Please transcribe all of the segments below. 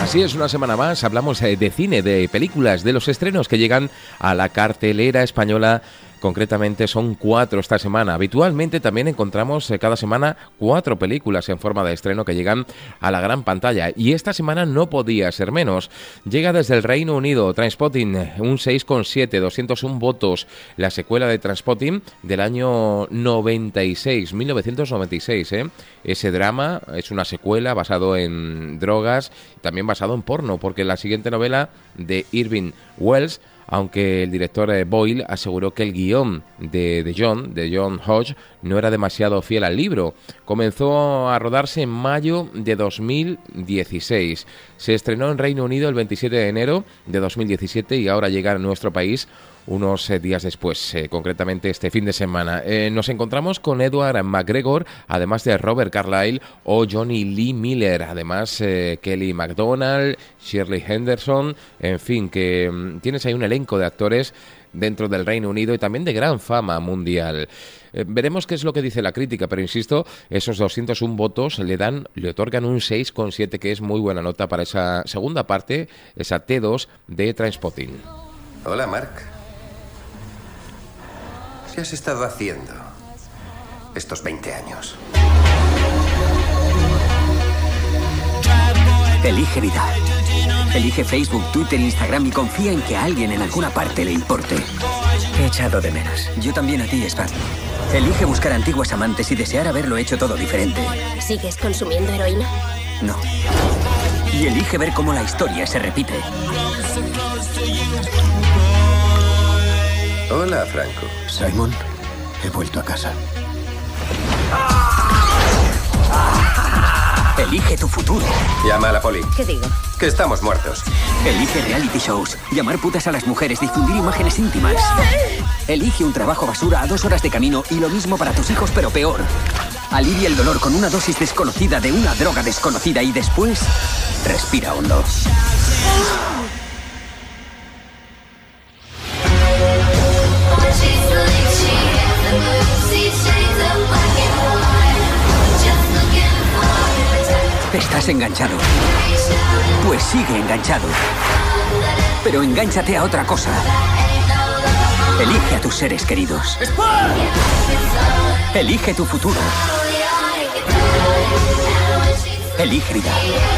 Así es, una semana más hablamos de cine, de películas, de los estrenos que llegan a la cartelera española. Concretamente son 4 esta semana. Habitualmente también encontramos cada semana 4 películas en forma de estreno que llegan a la gran pantalla. Y esta semana no podía ser menos. Llega desde el Reino Unido Trainspotting, un 6,7, 201 votos. La secuela de Trainspotting del año 1996. Ese drama es una secuela basado en drogas, también basado en porno, porque la siguiente novela de Irving Welsh, aunque el director Boyle aseguró que el guión de John Hodge no era demasiado fiel al libro. Comenzó a rodarse en mayo de 2016. Se estrenó en Reino Unido el 27 de enero de 2017 y ahora llega a nuestro país unos días después, concretamente este fin de semana. Nos encontramos con Edward McGregor, además de Robert Carlyle o Johnny Lee Miller, además Kelly MacDonald, Shirley Henderson, en fin, que tienes ahí un elenco de actores dentro del Reino Unido y también de gran fama mundial. Veremos qué es lo que dice la crítica, pero insisto, esos 201 votos le otorgan un 6,7, que es muy buena nota para esa segunda parte, esa T2 de Trainspotting. Hola, Mark. ¿Qué has estado haciendo estos 20 años? Elige vida. Elige Facebook, Twitter, Instagram y confía en que a alguien en alguna parte le importe. Te he echado de menos. Yo también a ti, Spad. Elige buscar antiguas amantes y desear haberlo hecho todo diferente. ¿Sigues consumiendo heroína? No. Y elige ver cómo la historia se repite. Hola, Franco. Simon, he vuelto a casa. Elige tu futuro. Llama a la poli. ¿Qué digo? Que estamos muertos. Elige reality shows, llamar putas a las mujeres, difundir imágenes íntimas. Elige un trabajo basura a 2 horas de camino y lo mismo para tus hijos, pero peor. Alivia el dolor con una dosis desconocida de una droga desconocida y después respira hondo. ¿Estás enganchado? Pues sigue enganchado. Pero engánchate a otra cosa. Elige a tus seres queridos. Elige tu futuro. Elige vida.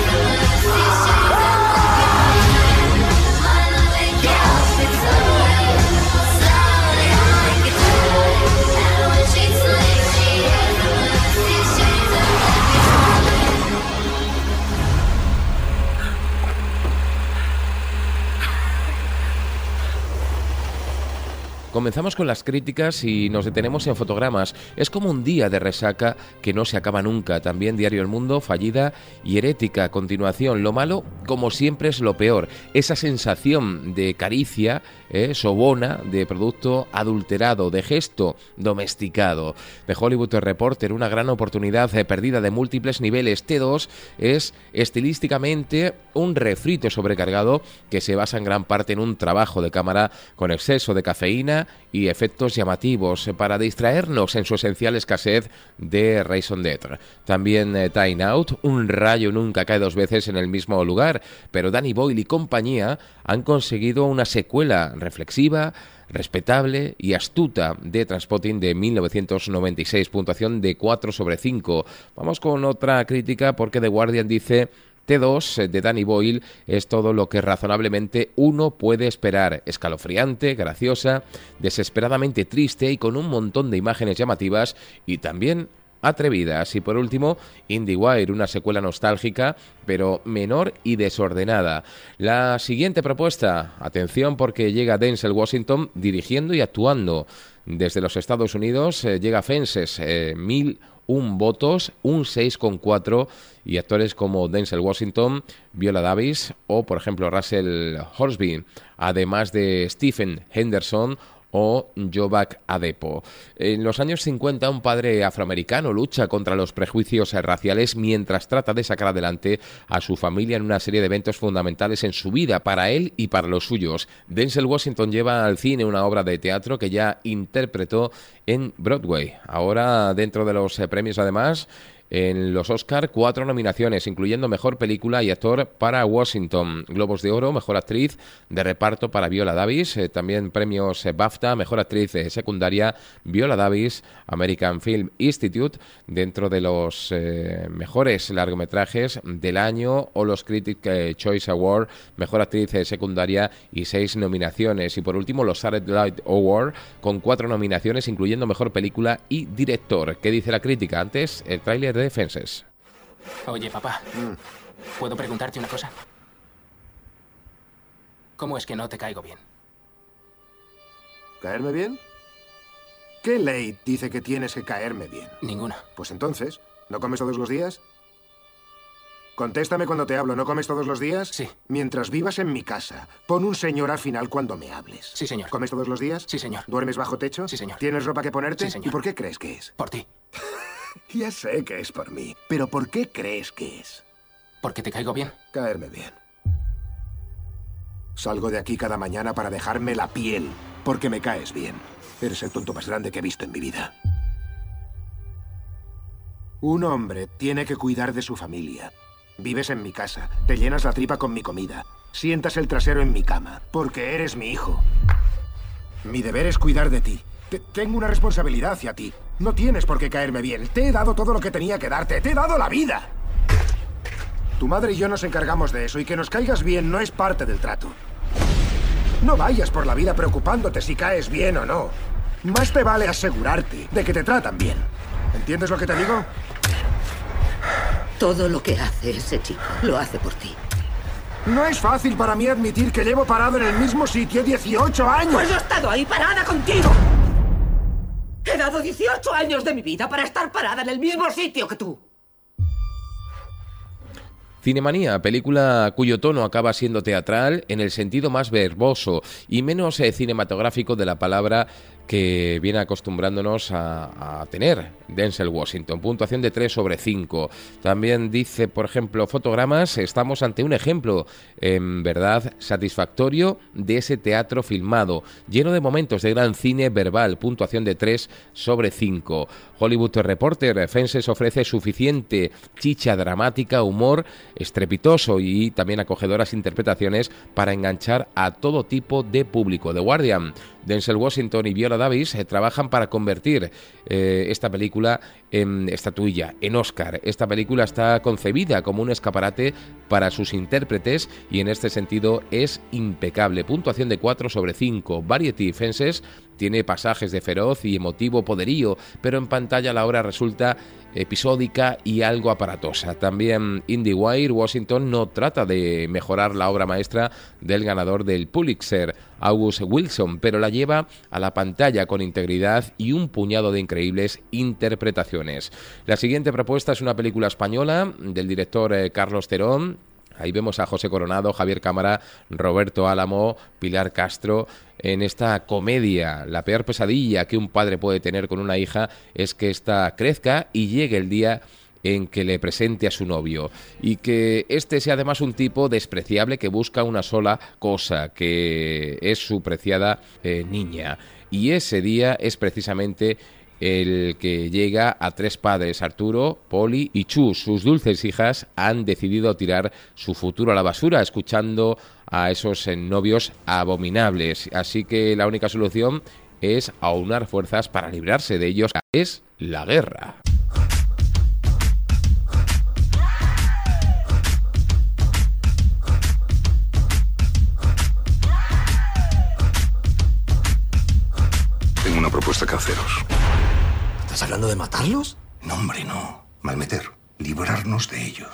Comenzamos con las críticas y nos detenemos en fotogramas. Es como un día de resaca que no se acaba nunca. También Diario El Mundo, fallida y herética. A continuación, lo malo, como siempre, es lo peor. Esa sensación de caricia, sobona, de producto adulterado, de gesto domesticado. The Hollywood Reporter, una gran oportunidad perdida de múltiples niveles. T2 es estilísticamente un refrito sobrecargado que se basa en gran parte en un trabajo de cámara con exceso de cafeína y efectos llamativos para distraernos en su esencial escasez de Raison d'être. También Time Out, un rayo nunca cae 2 veces en el mismo lugar, pero Danny Boyle y compañía han conseguido una secuela reflexiva, respetable y astuta de Trainspotting de 1996, puntuación de 4/5. Vamos con otra crítica porque The Guardian dice: T2 de Danny Boyle es todo lo que razonablemente uno puede esperar. Escalofriante, graciosa, desesperadamente triste y con un montón de imágenes llamativas y también atrevidas. Y por último, IndieWire, una secuela nostálgica pero menor y desordenada. La siguiente propuesta, atención porque llega Denzel Washington dirigiendo y actuando. Desde los Estados Unidos llega Fences, 1001 votos, un 6,4, y actores como Denzel Washington, Viola Davis o, por ejemplo, Russell Horsby, además de Stephen Henderson o Jovac Adepo. En los años 50, un padre afroamericano lucha contra los prejuicios raciales mientras trata de sacar adelante a su familia en una serie de eventos fundamentales en su vida, para él y para los suyos. Denzel Washington lleva al cine una obra de teatro que ya interpretó en Broadway. Ahora, dentro de los premios, además, En los Oscar, 4 nominaciones, incluyendo Mejor Película y Actor para Washington. Globos de Oro, Mejor Actriz de Reparto para Viola Davis. También premios BAFTA, Mejor Actriz Secundaria, Viola Davis, American Film Institute, dentro de los mejores largometrajes del año, o los Critics' Choice Award, Mejor Actriz Secundaria y 6 nominaciones. Y por último, los Satellite Award, con 4 nominaciones, incluyendo Mejor Película y Director. ¿Qué dice la crítica? Antes, el tráiler de Fences. Oye, papá, ¿puedo preguntarte una cosa? ¿Cómo es que no te caigo bien? ¿Caerme bien? ¿Qué ley dice que tienes que caerme bien? Ninguna. Pues entonces, ¿no comes todos los días? Contéstame cuando te hablo, ¿no comes todos los días? Sí. Mientras vivas en mi casa, pon un señor al final cuando me hables. Sí, señor. ¿Comes todos los días? Sí, señor. ¿Duermes bajo techo? Sí, señor. ¿Tienes ropa que ponerte? Sí, señor. ¿Y por qué crees que es? Por ti. Ya sé que es por mí, pero ¿por qué crees que es? ¿Porque te caigo bien? Caerme bien. Salgo de aquí cada mañana para dejarme la piel, porque me caes bien. Eres el tonto más grande que he visto en mi vida. Un hombre tiene que cuidar de su familia. Vives en mi casa, te llenas la tripa con mi comida, sientas el trasero en mi cama, porque eres mi hijo. Mi deber es cuidar de ti. Tengo una responsabilidad hacia ti. No tienes por qué caerme bien. Te he dado todo lo que tenía que darte. Te he dado la vida. Tu madre y yo nos encargamos de eso, y que nos caigas bien no es parte del trato. No vayas por la vida preocupándote si caes bien o no. Más te vale asegurarte de que te tratan bien. ¿Entiendes lo que te digo? Todo lo que hace ese chico, lo hace por ti. No es fácil para mí admitir que llevo parado en el mismo sitio 18 años. Pues yo he estado ahí parada contigo. He dado 18 años de mi vida para estar parada en el mismo sitio que tú. Cinemanía, película cuyo tono acaba siendo teatral en el sentido más verboso y menos cinematográfico de la palabra, que viene acostumbrándonos a tener Denzel Washington. Puntuación de 3/5. También dice, por ejemplo, Fotogramas, estamos ante un ejemplo, en verdad, satisfactorio de ese teatro filmado, lleno de momentos de gran cine verbal. Puntuación de 3/5. Hollywood Reporter, Fences ofrece suficiente chicha dramática, humor estrepitoso y también acogedoras interpretaciones para enganchar a todo tipo de público. The Guardian, Denzel Washington y Viola Davis trabajan para convertir esta película en estatuilla, en Oscar. Esta película está concebida como un escaparate para sus intérpretes y en este sentido es impecable. Puntuación de 4/5. Variety, Fences tiene pasajes de feroz y emotivo poderío, pero en pantalla la obra resulta episódica y algo aparatosa. También IndieWire, Washington no trata de mejorar la obra maestra del ganador del Pulitzer, August Wilson, pero la lleva a la pantalla con integridad y un puñado de increíbles interpretaciones. La siguiente propuesta es una película española del director Carlos Terón. Ahí vemos a José Coronado, Javier Cámara, Roberto Álamo, Pilar Castro. En esta comedia, la peor pesadilla que un padre puede tener con una hija es que ésta crezca y llegue el día en que le presente a su novio, y que este sea además un tipo despreciable que busca una sola cosa, que es su preciada niña. Y ese día es precisamente el que llega a 3 padres, Arturo, Poli y Chus. Sus dulces hijas han decidido tirar su futuro a la basura, escuchando a esos novios abominables. Así que la única solución es aunar fuerzas para librarse de ellos. Es la guerra. Tengo una propuesta que haceros. ¿Estás hablando de matarlos? No, hombre, no. Malmeter. Librarnos de ellos.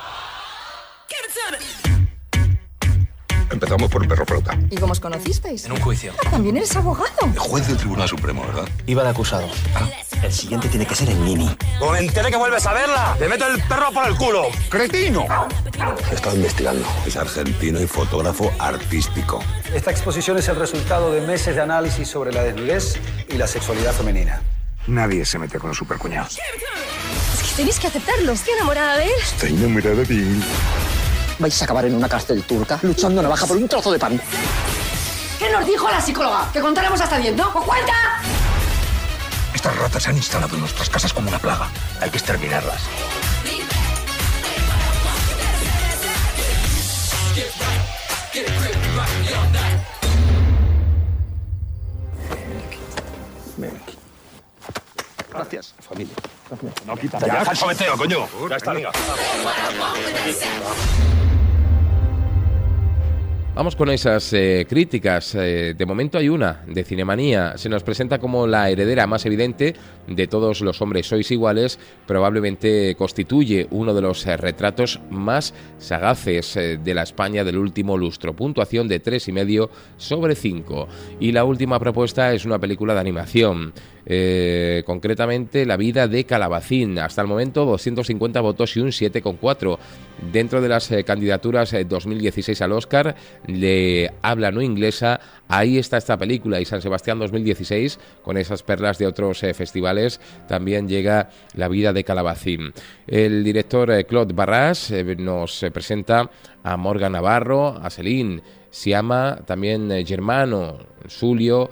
Empezamos por el perro flauta. ¿Y cómo os conocisteis? En un juicio. También eres abogado. El juez del Tribunal Supremo, ¿verdad? Iba de acusado. El siguiente tiene que ser el Mini. ¡O me entere que vuelves a verla! ¡Te meto el perro por el culo! ¡Cretino! He estado investigando. Es argentino y fotógrafo artístico. Esta exposición es el resultado de meses de análisis sobre la desnudez y la sexualidad femenina. Nadie se mete con los supercuñados. Es que tenéis que aceptarlo. Estoy enamorada de él. Estoy enamorada de él. Vais a acabar en una cárcel turca luchando navaja por un trozo de pan. ¿Qué nos dijo la psicóloga? ¿Que contáramos hasta 10, no? ¡Pues cuenta! Estas ratas se han instalado en nuestras casas como una plaga. Hay que exterminarlas. Ven aquí. Gracias, familia. Gracias. No, quita. Ya, el sobeteo, coño. Ya está, venga. Vamos con esas críticas. De momento hay una, de Cinemanía. Se nos presenta como la heredera más evidente de Todos los hombres sois iguales. Probablemente constituye uno de los retratos más sagaces de la España del último lustro. Puntuación de 3,5 sobre 5. Y la última propuesta es una película de animación. Concretamente La vida de Calabacín. Hasta el momento 250 votos y un 7,4. Dentro de las candidaturas 2016 al Oscar de habla no inglesa, ahí está esta película. Y San Sebastián 2016, con esas perlas de otros festivales, también llega La vida de Calabacín. El director Claude Barras nos presenta a Morgan Navarro, a Céline Sciamma, también Germano Sulio,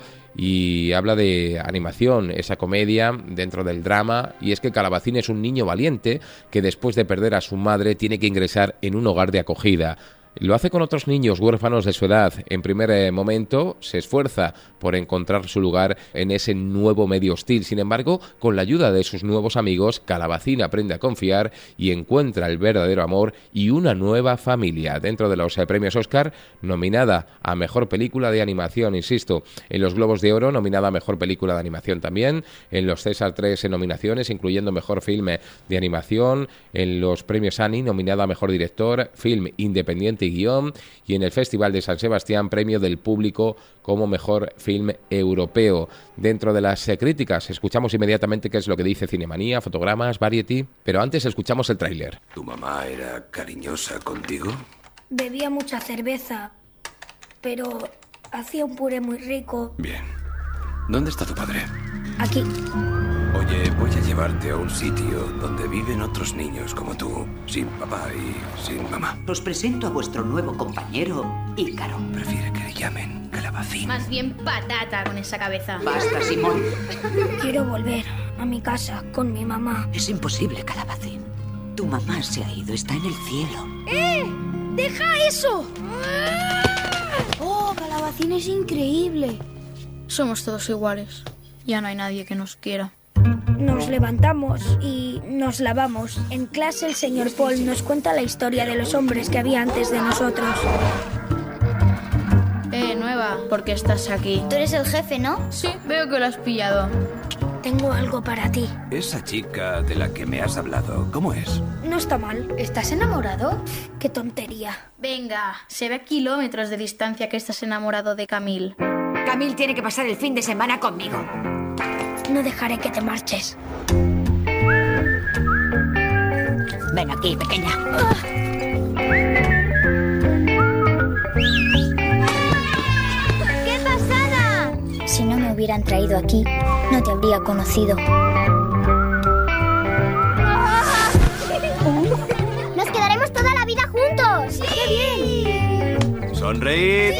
y habla de animación, esa comedia dentro del drama. Y es que Calabacín es un niño valiente que después de perder a su madre tiene que ingresar en un hogar de acogida. Lo hace con otros niños huérfanos de su edad. En primer momento se esfuerza por encontrar su lugar en ese nuevo medio hostil. Sin embargo, con la ayuda de sus nuevos amigos, Calabacín aprende a confiar y encuentra el verdadero amor y una nueva familia. Dentro de los premios Oscar, nominada a Mejor Película de Animación, insisto. En los Globos de Oro, nominada a Mejor Película de Animación también. En los César 3 nominaciones, incluyendo Mejor Filme de Animación. En los premios Annie, nominada a Mejor Director, Film Independiente y Guión, y en el Festival de San Sebastián, premio del público como mejor film europeo. Dentro de las críticas, escuchamos inmediatamente qué es lo que dice Cinemanía, Fotogramas, Variety, pero antes escuchamos el tráiler. ¿Tu mamá era cariñosa contigo? Bebía mucha cerveza, pero hacía un puré muy rico. Bien. ¿Dónde está tu padre? Aquí. Oye, voy a llevarte a un sitio donde viven otros niños como tú, sin papá y sin mamá. Os presento a vuestro nuevo compañero, Ícaro. Prefiere que le llamen Calabacín. Más bien patata con esa cabeza. Basta, Simón. Quiero volver a mi casa con mi mamá. Es imposible, Calabacín. Tu mamá se ha ido, está en el cielo. ¡Deja eso! ¡Oh, Calabacín es increíble! Somos todos iguales. Ya no hay nadie que nos quiera. Nos levantamos y nos lavamos. En clase el señor Paul nos cuenta la historia de los hombres que había antes de nosotros. Nueva, ¿por qué estás aquí? Tú eres el jefe, ¿no? Sí, veo que lo has pillado. Tengo algo para ti. Esa chica de la que me has hablado, ¿cómo es? No está mal. ¿Estás enamorado? ¡Qué tontería! Venga, se ve a kilómetros de distancia que estás enamorado de Camille. Camille tiene que pasar el fin de semana conmigo. No dejaré que te marches. Ven aquí, pequeña. ¡Qué pasada! Si no me hubieran traído aquí, no te habría conocido. ¡Nos quedaremos toda la vida juntos! ¡Sí! ¡Qué bien! ¡Sonreír!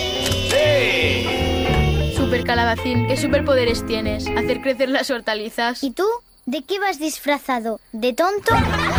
¡Sí! Super Calabacín, ¿qué superpoderes tienes? ¿Hacer crecer las hortalizas? ¿Y tú? ¿De qué vas disfrazado? ¿De tonto?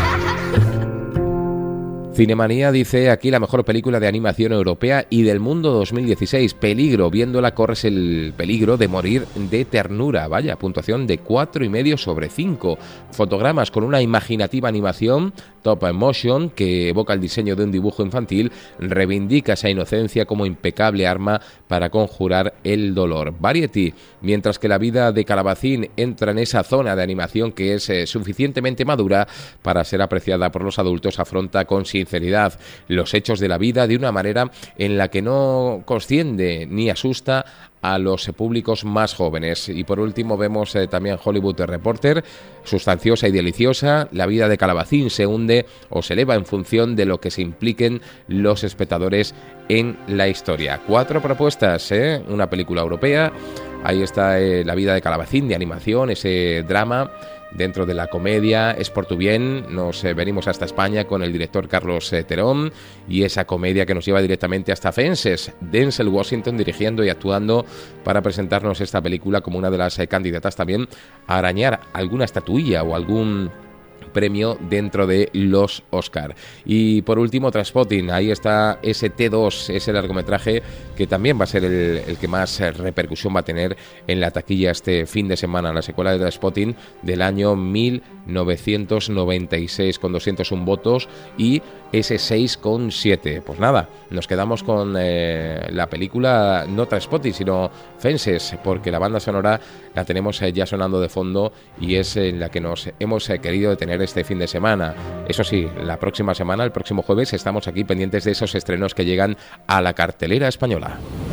Cinemanía dice aquí la mejor película de animación europea y del mundo 2016. Peligro, viéndola corres el peligro de morir de ternura. Vaya, puntuación de 4,5 sobre 5. Fotogramas con una imaginativa animación, top motion, que evoca el diseño de un dibujo infantil, reivindica esa inocencia como impecable arma para conjurar el dolor. Variety, mientras que La vida de Calabacín entra en esa zona de animación que es suficientemente madura para ser apreciada por los adultos, afronta con sinceridad los hechos de la vida de una manera en la que no consciende ni asusta a los públicos más jóvenes. Y por último vemos también Hollywood Reporter, sustanciosa y deliciosa. La vida de Calabacín se hunde o se eleva en función de lo que se impliquen los espectadores en la historia. 4 propuestas, una película europea, Ahí está La vida de Calabacín, de animación, ese drama dentro de la comedia. Es por tu bien. Nos venimos hasta España con el director Carlos Terón y esa comedia que nos lleva directamente hasta Fences. Denzel Washington dirigiendo y actuando para presentarnos esta película como una de las candidatas también a arañar alguna estatuilla o algún premio dentro de los Oscar. Y por último, Trainspotting, ahí está ese T2, ese largometraje que también va a ser el que más repercusión va a tener en la taquilla este fin de semana, la secuela de Trainspotting del año 1996 con 201 votos y ese 6,7. Pues nada, nos quedamos con la película, no Trainspotting, sino Fences, porque la banda sonora la tenemos ya sonando de fondo y es en la que nos hemos querido detener este fin de semana. Eso sí, la próxima semana, el próximo jueves, estamos aquí pendientes de esos estrenos que llegan a la cartelera española.